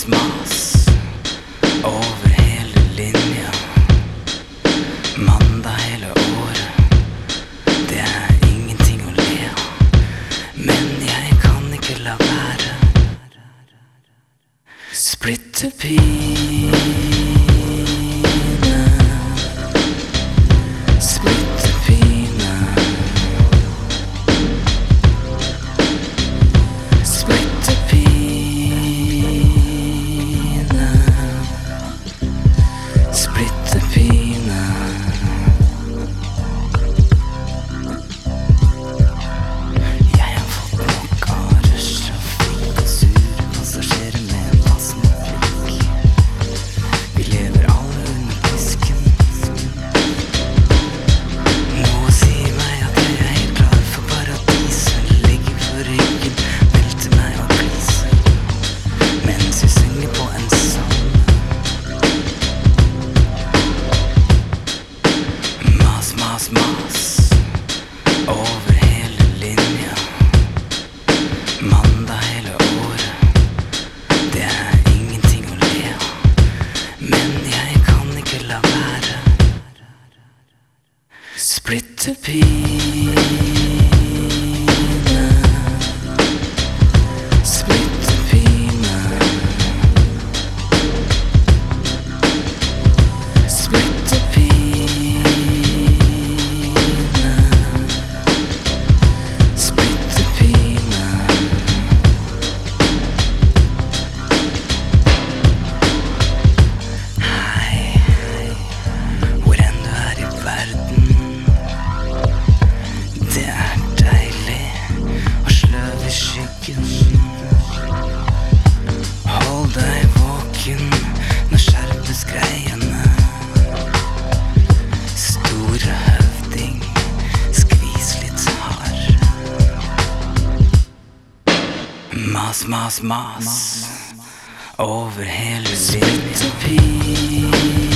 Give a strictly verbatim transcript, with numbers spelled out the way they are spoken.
mas, mas over hele linja. Mandag hele året, det er ingenting å le av. Men jeg kan ikke la være. Splittepine, splittepine, splittepine, splittepine. Jeg har fått nok av rushtrafikk og sure passasjerer med en passende blikk. Vi lever alle under pisken. Noe sier meg at jeg er helt klar for paradiset. Ligger på ryggen, velter meg og gliser mens vi synger på en sang. Mas, mas, mas over hele linja. Mandag hele året, det er ingenting å le av. Men jeg kan ikke la være. Splittepine, splittepine, splittepine, splittepine. Hei, hvor enn du er i verden, det er deilig å sløve i skyggen. Hold deg våken, nå skjerpes greiene. Store høvding, skvis litt hard. Mas, mas, mas over hele linja.